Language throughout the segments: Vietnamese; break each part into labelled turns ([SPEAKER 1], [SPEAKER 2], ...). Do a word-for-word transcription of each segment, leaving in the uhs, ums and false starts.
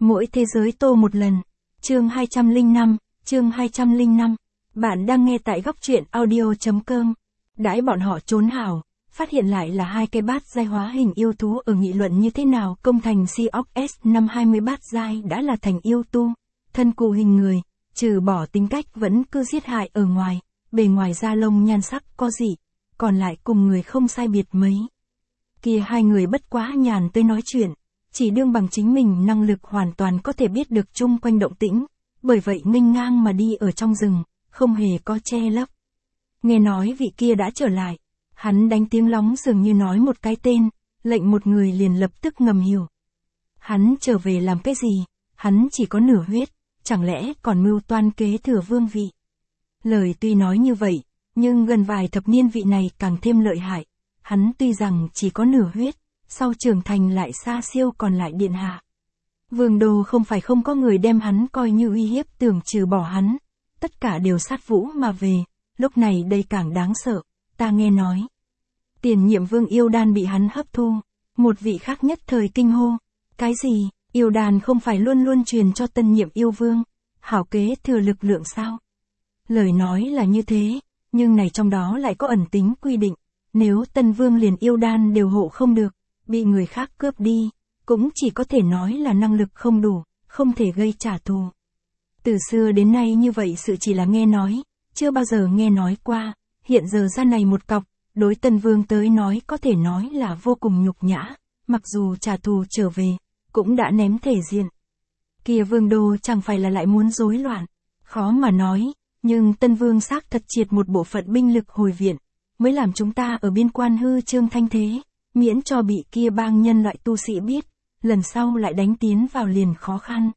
[SPEAKER 1] Mỗi thế giới tô một lần. Chương hai trăm lẻ năm, chương hai trăm lẻ năm. Bạn đang nghe tại góc truyện audio.com. Đãi bọn họ trốn hảo, phát hiện lại là hai cái bát giai hóa hình yêu thú ở nghị luận như thế nào. Công thành Siox S năm hai mươi bát giai đã là thành yêu tu, thân cụ hình người, trừ bỏ tính cách vẫn cứ giết hại ở ngoài, bề ngoài da lông nhan sắc có gì, còn lại cùng người không sai biệt mấy. Kia hai người bất quá nhàn tới nói chuyện, chỉ đương bằng chính mình năng lực hoàn toàn có thể biết được chung quanh động tĩnh, bởi vậy nghênh ngang mà đi ở trong rừng, không hề có che lấp. Nghe nói vị kia đã trở lại, hắn đánh tiếng lóng dường như nói một cái tên, lệnh một người liền lập tức ngầm hiểu. Hắn trở về làm cái gì, hắn chỉ có nửa huyết, chẳng lẽ còn mưu toan kế thừa vương vị. Lời tuy nói như vậy, nhưng gần vài thập niên vị này càng thêm lợi hại, hắn tuy rằng chỉ có nửa huyết, sau trưởng thành lại xa siêu còn lại điện hạ. Vương đô không phải không có người đem hắn coi như uy hiếp, tưởng trừ bỏ hắn, tất cả đều sát vũ mà về, lúc này đây càng đáng sợ, ta nghe nói. Tiền nhiệm vương yêu đan bị hắn hấp thu, một vị khác nhất thời kinh hô, cái gì, yêu đan không phải luôn luôn truyền cho tân nhiệm yêu vương, hảo kế thừa lực lượng sao? Lời nói là như thế, nhưng này trong đó lại có ẩn tính quy định, nếu tân vương liền yêu đan đều hộ không được, bị người khác cướp đi, cũng chỉ có thể nói là năng lực không đủ, không thể gây trả thù. Từ xưa đến nay như vậy sự chỉ là nghe nói, chưa bao giờ nghe nói qua, hiện giờ ra này một cọc, đối tân vương tới nói có thể nói là vô cùng nhục nhã, mặc dù trả thù trở về, cũng đã ném thể diện. Kia vương đô chẳng phải là lại muốn rối loạn, khó mà nói, nhưng tân vương xác thật triệt một bộ phận binh lực hồi viện, mới làm chúng ta ở biên quan hư trương thanh thế, miễn cho bị kia bang nhân loại tu sĩ biết, lần sau lại đánh tiến vào liền khó khăn.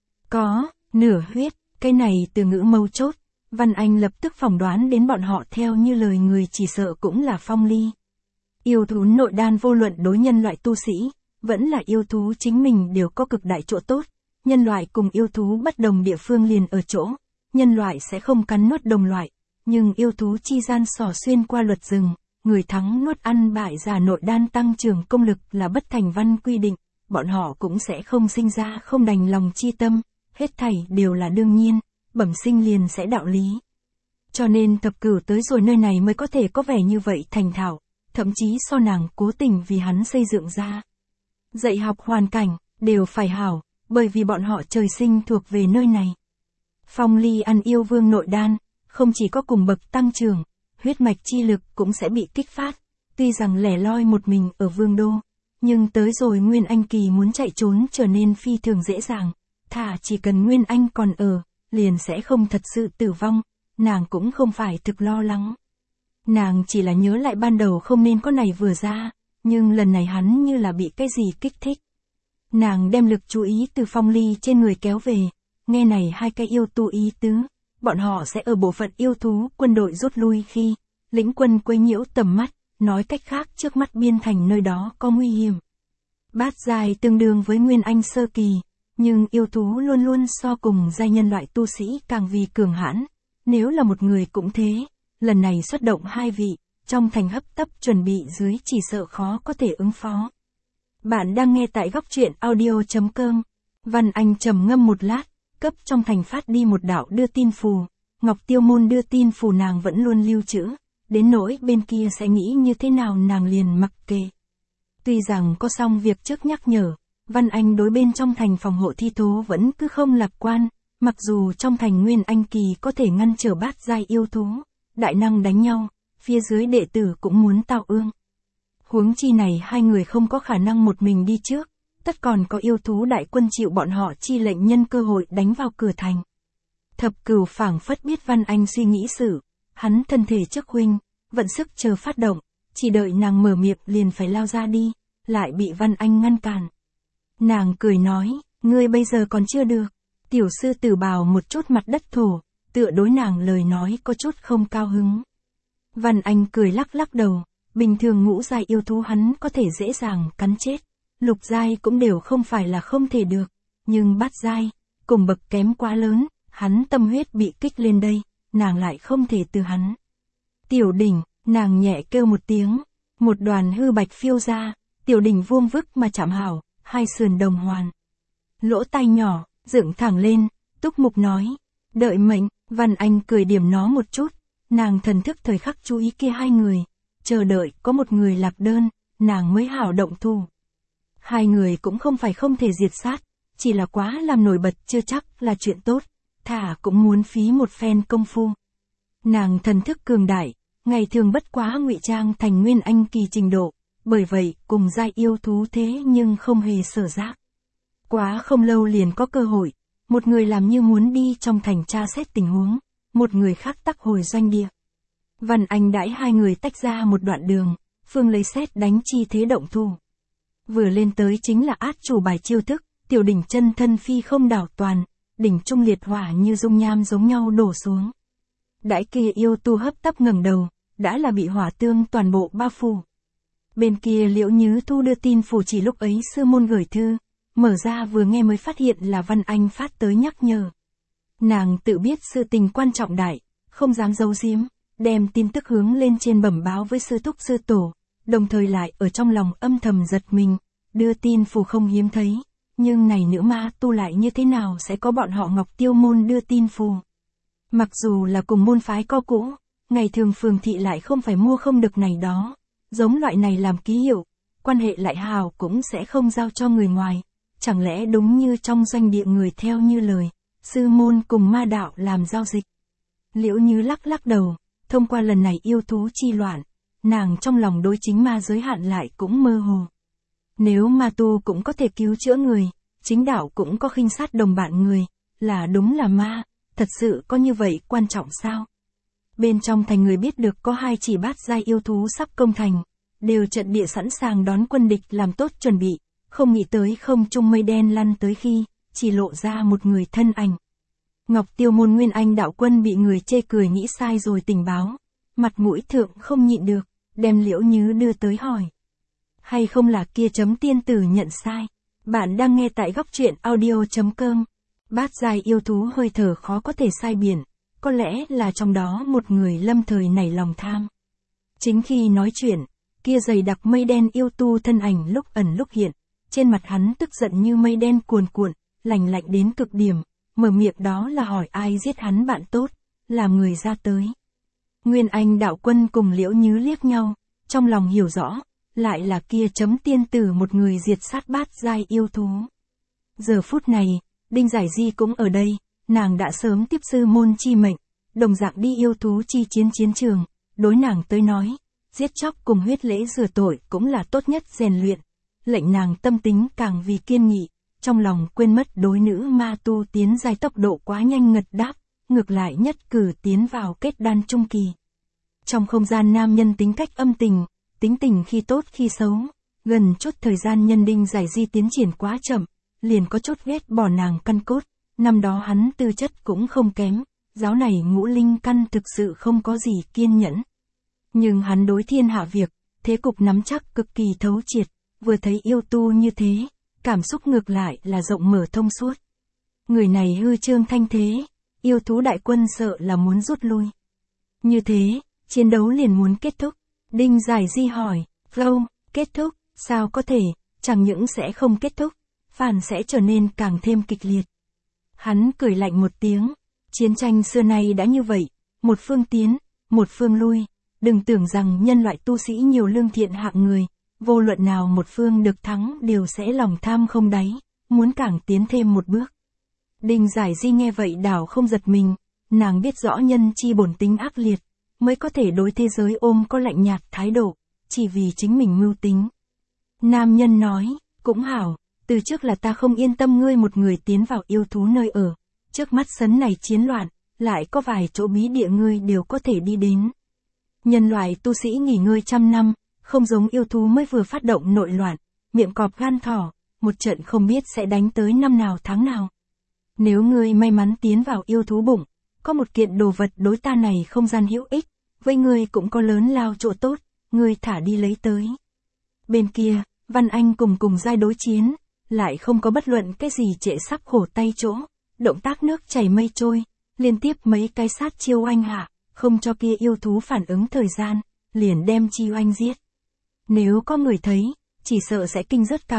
[SPEAKER 1] Có, nửa huyết, cái này từ ngữ mâu chốt, Văn Anh lập tức phỏng đoán đến bọn họ theo như lời người chỉ sợ cũng là Phong Ly. Yêu thú nội đan vô luận đối nhân loại tu sĩ, vẫn là yêu thú chính mình đều có cực đại chỗ tốt, nhân loại cùng yêu thú bất đồng địa phương liền ở chỗ, nhân loại sẽ không cắn nuốt đồng loại, nhưng yêu thú chi gian xỏ xuyên qua luật rừng, người thắng nuốt ăn bại giả nội đan tăng trưởng công lực là bất thành văn quy định, bọn họ cũng sẽ không sinh ra không đành lòng chi tâm, hết thảy đều là đương nhiên, bẩm sinh liền sẽ đạo lý. Cho nên thập cửu tới rồi nơi này mới có thể có vẻ như vậy thành thạo, thậm chí so nàng cố tình vì hắn xây dựng ra. Dạy học hoàn cảnh, đều phải hảo, bởi vì bọn họ trời sinh thuộc về nơi này. Phong Ly ăn yêu vương nội đan, không chỉ có cùng bậc tăng trưởng, huyết mạch chi lực cũng sẽ bị kích phát, tuy rằng lẻ loi một mình ở vương đô, nhưng tới rồi Nguyên Anh kỳ muốn chạy trốn trở nên phi thường dễ dàng, thả chỉ cần Nguyên Anh còn ở, liền sẽ không thật sự tử vong, nàng cũng không phải thực lo lắng. Nàng chỉ là nhớ lại ban đầu không nên có này vừa ra, nhưng lần này hắn như là bị cái gì kích thích. Nàng đem lực chú ý từ Phong Ly trên người kéo về, nghe này hai cái yêu tu ý tứ, bọn họ sẽ ở bộ phận yêu thú quân đội rút lui khi, lĩnh quân quấy nhiễu tầm mắt, nói cách khác trước mắt biên thành nơi đó có nguy hiểm. Bát giai tương đương với Nguyên Anh sơ kỳ, nhưng yêu thú luôn luôn so cùng giai nhân loại tu sĩ càng vì cường hãn, nếu là một người cũng thế, lần này xuất động hai vị, trong thành hấp tấp chuẩn bị dưới chỉ sợ khó có thể ứng phó. Bạn đang nghe tại góc truyện audio.com. Văn Anh trầm ngâm một lát, cấp trong thành phát đi một đạo đưa tin phù, Ngọc Tiêu Môn đưa tin phù nàng vẫn luôn lưu trữ, đến nỗi bên kia sẽ nghĩ như thế nào nàng liền mặc kệ. Tuy rằng có xong việc trước nhắc nhở, Văn Anh đối bên trong thành phòng hộ thi thố vẫn cứ không lạc quan, mặc dù trong thành Nguyên Anh kỳ có thể ngăn trở bát giai yêu thú, đại năng đánh nhau, phía dưới đệ tử cũng muốn tạo ương. Huống chi này hai người không có khả năng một mình đi trước, tất còn có yêu thú đại quân chịu bọn họ chi lệnh nhân cơ hội đánh vào cửa thành. Thập cửu phảng phất biết Văn Anh suy nghĩ sự, hắn thân thể trước huynh, vận sức chờ phát động, chỉ đợi nàng mở miệng liền phải lao ra đi, lại bị Văn Anh ngăn cản. Nàng cười nói, ngươi bây giờ còn chưa được, tiểu sư tử bào một chút mặt đất thổ, tựa đối nàng lời nói có chút không cao hứng. Văn Anh cười lắc lắc đầu, bình thường ngũ giai yêu thú hắn có thể dễ dàng cắn chết, lục giai cũng đều không phải là không thể được, nhưng bát giai, cùng bậc kém quá lớn, hắn tâm huyết bị kích lên đây, nàng lại không thể từ hắn. Tiểu đỉnh, nàng nhẹ kêu một tiếng, một đoàn hư bạch phiêu ra, tiểu đỉnh vuông vức mà chạm hảo, hai sườn đồng hoàn. lỗ tai nhỏ, dựng thẳng lên, túc mục nói. Đợi mệnh, Văn Anh cười điểm nó một chút, nàng thần thức thời khắc chú ý kia hai người, chờ đợi có một người lạc đơn, nàng mới hảo động thủ. Hai người cũng không phải không thể diệt sát, chỉ là quá làm nổi bật chưa chắc là chuyện tốt, thả cũng muốn phí một phen công phu. Nàng thần thức cường đại, ngày thường bất quá ngụy trang thành nguyên anh kỳ trình độ, bởi vậy cùng giai yêu thú thế nhưng không hề sở giác. Quá không lâu liền có cơ hội, một người làm như muốn đi trong thành tra xét tình huống, một người khác tắc hồi doanh địa. Văn Anh đãi hai người tách ra một đoạn đường, phương lấy xét đánh chi thế động thủ. Vừa lên tới chính là át chủ bài chiêu thức, tiểu đỉnh chân thân phi không đảo toàn, đỉnh trung liệt hỏa như dung nham giống nhau đổ xuống. Đãi kia yêu tu hấp tấp ngẩng đầu, đã là bị hỏa tương toàn bộ bao phủ. Bên kia Liễu Nhứ Thu đưa tin phủ chỉ lúc ấy sư môn gửi thư, mở ra vừa nghe mới phát hiện là Văn Anh phát tới nhắc nhở. Nàng tự biết sự tình quan trọng đại, không dám giấu giếm, đem tin tức hướng lên trên bẩm báo với sư thúc sư tổ, đồng thời lại ở trong lòng âm thầm giật mình, đưa tin phủ không hiếm thấy, nhưng này nữ ma tu lại như thế nào sẽ có bọn họ Ngọc Tiêu môn đưa tin phù. Mặc dù là cùng môn phái co cũ, ngày thường phường thị lại không phải mua không được này đó, giống loại này làm ký hiệu, quan hệ lại hào cũng sẽ không giao cho người ngoài, chẳng lẽ đúng như trong doanh địa người theo như lời, sư môn cùng ma đạo làm giao dịch. Liễu Như lắc lắc đầu, thông qua lần này yêu thú chi loạn, nàng trong lòng đối chính ma giới hạn lại cũng mơ hồ. Nếu ma tu cũng có thể cứu chữa người, chính đạo cũng có khinh sát đồng bạn người, là đúng là ma, thật sự có như vậy quan trọng sao? Bên trong thành người biết được có hai chỉ bát giai yêu thú sắp công thành, đều trận địa sẵn sàng đón quân địch làm tốt chuẩn bị, không nghĩ tới không trung mây đen lăn tới khi, chỉ lộ ra một người thân ảnh. Ngọc Tiêu môn Nguyên Anh đạo quân bị người chê cười nghĩ sai rồi tình báo, mặt mũi thượng không nhịn được, đem Liễu Nhứ đưa tới hỏi. Hay không là kia chấm tiên tử nhận sai? Bạn đang nghe tại góc truyện audio chấm com. Bát giai yêu thú hơi thở khó có thể sai biển, có lẽ là trong đó một người lâm thời nảy lòng tham. Chính khi nói chuyện, kia dày đặc mây đen yêu tu thân ảnh lúc ẩn lúc hiện, trên mặt hắn tức giận như mây đen cuồn cuộn, lạnh lạnh đến cực điểm, mở miệng đó là hỏi ai giết hắn bạn tốt, làm người ra tới. Nguyên Anh đạo quân cùng Liễu Nhứ liếc nhau, trong lòng hiểu rõ, lại là kia chấm tiên tử một người diệt sát bát giai yêu thú. Giờ phút này, Đinh Giải Di cũng ở đây, nàng đã sớm tiếp sư môn chi mệnh, đồng dạng đi yêu thú chi chiến chiến trường, đối nàng tới nói, giết chóc cùng huyết lễ rửa tội cũng là tốt nhất rèn luyện, lệnh nàng tâm tính càng vì kiên nghị, trong lòng quên mất đối nữ ma tu tiến giai tốc độ quá nhanh ngật đáp, ngược lại nhất cử tiến vào kết đan trung kỳ. Trong không gian nam nhân tính cách âm tình, tính tình khi tốt khi xấu, gần chút thời gian nhân Đinh Giải Di tiến triển quá chậm, liền có chút ghét bỏ nàng căn cốt, năm đó hắn tư chất cũng không kém, giáo này ngũ linh căn thực sự không có gì kiên nhẫn. Nhưng hắn đối thiên hạ việc, thế cục nắm chắc cực kỳ thấu triệt, vừa thấy yêu tu như thế, cảm xúc ngược lại là rộng mở thông suốt. Người này hư trương thanh thế, yêu thú đại quân sợ là muốn rút lui. Như thế, chiến đấu liền muốn kết thúc. Đinh Giải Di hỏi, Flow, kết thúc, sao có thể, chẳng những sẽ không kết thúc, phản sẽ trở nên càng thêm kịch liệt. Hắn cười lạnh một tiếng, chiến tranh xưa nay đã như vậy, một phương tiến, một phương lui, đừng tưởng rằng nhân loại tu sĩ nhiều lương thiện hạng người, vô luận nào một phương được thắng đều sẽ lòng tham không đáy, muốn càng tiến thêm một bước. Đinh Giải Di nghe vậy đảo không giật mình, nàng biết rõ nhân chi bổn tính ác liệt, mới có thể đối thế giới ôm có lạnh nhạt thái độ, chỉ vì chính mình mưu tính. Nam nhân nói, cũng hảo, từ trước là ta không yên tâm ngươi một người tiến vào yêu thú nơi ở, trước mắt sấn này chiến loạn, lại có vài chỗ bí địa ngươi đều có thể đi đến. Nhân loại tu sĩ nghỉ ngơi trăm năm, không giống yêu thú mới vừa phát động nội loạn, miệng cọp gan thỏ, một trận không biết sẽ đánh tới năm nào tháng nào. Nếu ngươi may mắn tiến vào yêu thú bụng, có một kiện đồ vật đối ta này không gian hữu ích, với ngươi cũng có lớn lao chỗ tốt, ngươi thả đi lấy tới. Bên kia, Văn Anh cùng cùng giai đối chiến, lại không có bất luận cái gì trệ sắp khổ tay chỗ, động tác nước chảy mây trôi, liên tiếp mấy cái sát chiêu oanh hạ, không cho kia yêu thú phản ứng thời gian, liền đem chi oanh giết. Nếu có người thấy, chỉ sợ sẽ kinh rớt cằm,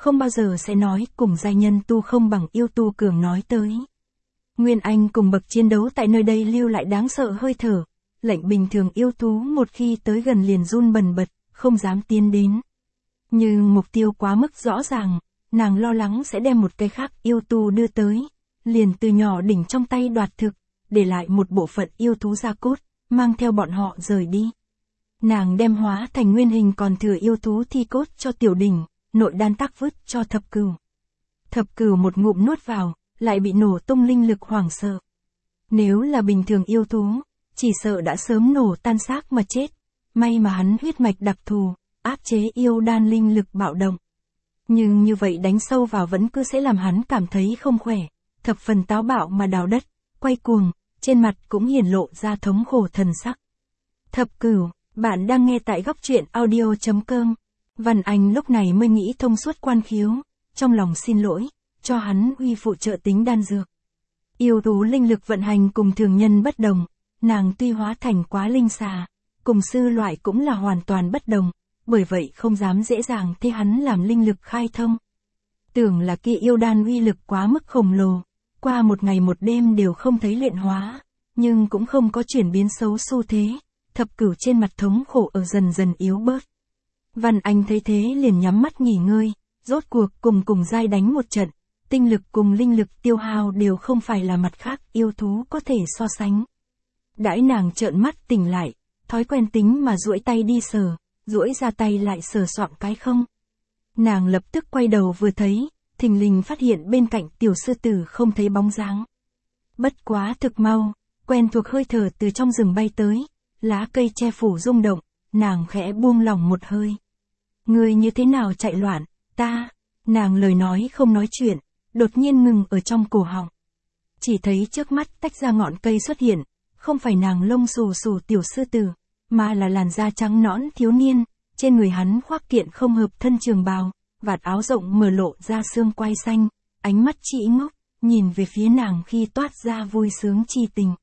[SPEAKER 1] không bao giờ sẽ nói cùng giai nhân tu không bằng yêu tu cường nói tới. Nguyên Anh cùng bậc chiến đấu tại nơi đây lưu lại đáng sợ hơi thở, lệnh bình thường yêu thú một khi tới gần liền run bần bật, không dám tiến đến. Nhưng mục tiêu quá mức rõ ràng, nàng lo lắng sẽ đem một cái khác yêu tu đưa tới, liền từ nhỏ đỉnh trong tay đoạt thực, để lại một bộ phận yêu thú gia cốt, mang theo bọn họ rời đi. Nàng đem hóa thành nguyên hình còn thừa yêu thú thi cốt cho tiểu đỉnh, nội đan tác vứt cho thập cửu. Thập cửu một ngụm nuốt vào, lại bị nổ tung linh lực hoảng sợ. Nếu là bình thường yêu thú, chỉ sợ đã sớm nổ tan xác mà chết. May mà hắn huyết mạch đặc thù, áp chế yêu đan linh lực bạo động. Nhưng như vậy đánh sâu vào vẫn cứ sẽ làm hắn cảm thấy không khỏe, thập phần táo bạo mà đào đất, quay cuồng, trên mặt cũng hiển lộ ra thống khổ thần sắc. Thập cửu, bạn đang nghe tại góc truyện audio chấm com. Văn Anh lúc này mới nghĩ thông suốt quan khiếu, trong lòng xin lỗi, cho hắn uy phụ trợ tính đan dược. Yêu thú linh lực vận hành cùng thường nhân bất đồng, nàng tuy hóa thành quá linh xà, cùng sư loại cũng là hoàn toàn bất đồng, bởi vậy không dám dễ dàng thế hắn làm linh lực khai thông. Tưởng là kia yêu đan uy lực quá mức khổng lồ, qua một ngày một đêm đều không thấy luyện hóa, nhưng cũng không có chuyển biến xấu xu thế, thập cửu trên mặt thống khổ ở dần dần yếu bớt. Văn Anh thấy thế liền nhắm mắt nghỉ ngơi, rốt cuộc cùng cùng giai đánh một trận, tinh lực cùng linh lực tiêu hao đều không phải là mặt khác yêu thú có thể so sánh. Đãi nàng trợn mắt tỉnh lại, thói quen tính mà duỗi tay đi sờ, duỗi ra tay lại sờ soạng cái không. Nàng lập tức quay đầu vừa thấy, thình lình phát hiện bên cạnh tiểu sư tử không thấy bóng dáng. Bất quá thực mau, quen thuộc hơi thở từ trong rừng bay tới, lá cây che phủ rung động, nàng khẽ buông lỏng một hơi. Ngươi như thế nào chạy loạn, ta, nàng lời nói không nói chuyện, đột nhiên ngừng ở trong cổ họng. Chỉ thấy trước mắt tách ra ngọn cây xuất hiện, không phải nàng lông xù xù tiểu sư tử, mà là làn da trắng nõn thiếu niên, trên người hắn khoác kiện không hợp thân trường bào, vạt áo rộng mở lộ ra xương quai xanh, ánh mắt chỉ ngốc, nhìn về phía nàng khi toát ra vui sướng chi tình.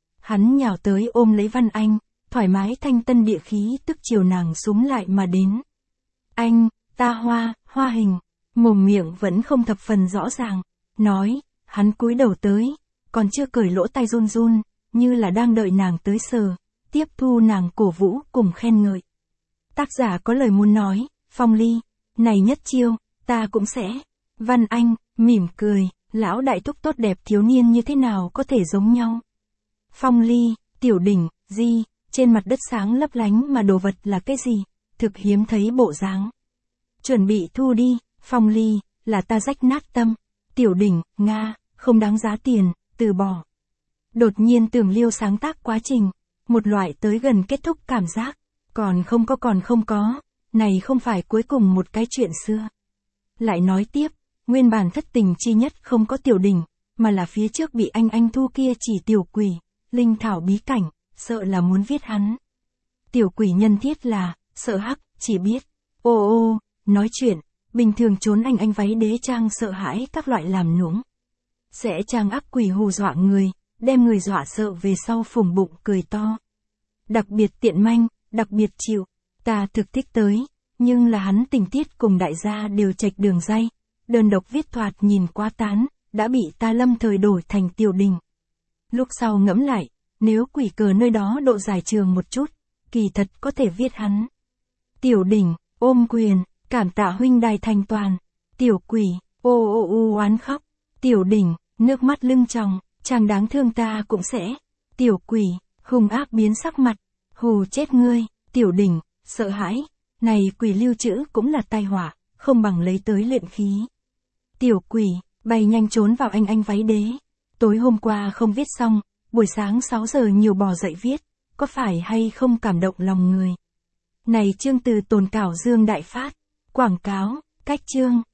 [SPEAKER 1] Hắn nhào tới ôm lấy Văn Anh, thoải mái thanh tân địa khí tức chiều nàng súng lại mà đến. Anh, ta hoa, hoa hình, mồm miệng vẫn không thập phần rõ ràng, nói, hắn cúi đầu tới, còn chưa cởi lỗ tai run run, như là đang đợi nàng tới sờ, tiếp thu nàng cổ vũ cùng khen ngợi. Tác giả có lời muốn nói, Phong Ly, này nhất chiêu, ta cũng sẽ. Văn Anh, mỉm cười, lão đại thúc tốt đẹp thiếu niên như thế nào có thể giống nhau. Phong Ly, tiểu đỉnh, di, trên mặt đất sáng lấp lánh mà đồ vật là cái gì, thực hiếm thấy bộ dáng. Chuẩn bị thu đi, Phong Ly, là ta rách nát tâm. Tiểu đỉnh, Nga, không đáng giá tiền, từ bỏ. Đột nhiên Tưởng Liêu sáng tác quá trình, một loại tới gần kết thúc cảm giác, còn không có còn không có, này không phải cuối cùng một cái chuyện xưa. Lại nói tiếp, nguyên bản thất tình chi nhất không có tiểu đỉnh, mà là phía trước bị anh anh thu kia chỉ tiểu quỷ, linh thảo bí cảnh, sợ là muốn viết hắn. Tiểu quỷ nhân thiết là, sợ hắc, chỉ biết, ô ô, nói chuyện, bình thường trốn anh anh váy đế trang sợ hãi các loại làm nũng. Sẽ trang ác quỷ hù dọa người, đem người dọa sợ về sau phùng bụng cười to. Đặc biệt tiện manh, đặc biệt chịu, ta thực thích tới, nhưng là hắn tình tiết cùng đại gia đều chệch đường ray, đơn độc viết thoạt nhìn quá tán, đã bị ta lâm thời đổi thành tiểu đình. Lúc sau ngẫm lại, nếu quỷ cờ nơi đó độ dài trường một chút, kỳ thật có thể viết hắn. Tiểu đỉnh, ôm quyền, cảm tạ huynh đài thành toàn. Tiểu quỷ, ô ô u oán khóc. Tiểu đỉnh, nước mắt lưng tròng, chàng đáng thương ta cũng sẽ. Tiểu quỷ, hung ác biến sắc mặt, hù chết ngươi. Tiểu đỉnh, sợ hãi, này quỷ lưu trữ cũng là tai họa, không bằng lấy tới luyện khí. Tiểu quỷ, bay nhanh trốn vào anh anh váy đế. Tối hôm qua không viết xong, buổi sáng sáu giờ nhiều bò dậy viết, có phải hay không cảm động lòng người. Này chương từ Tồn Cảo Dương Đại Phát, quảng cáo, cách chương.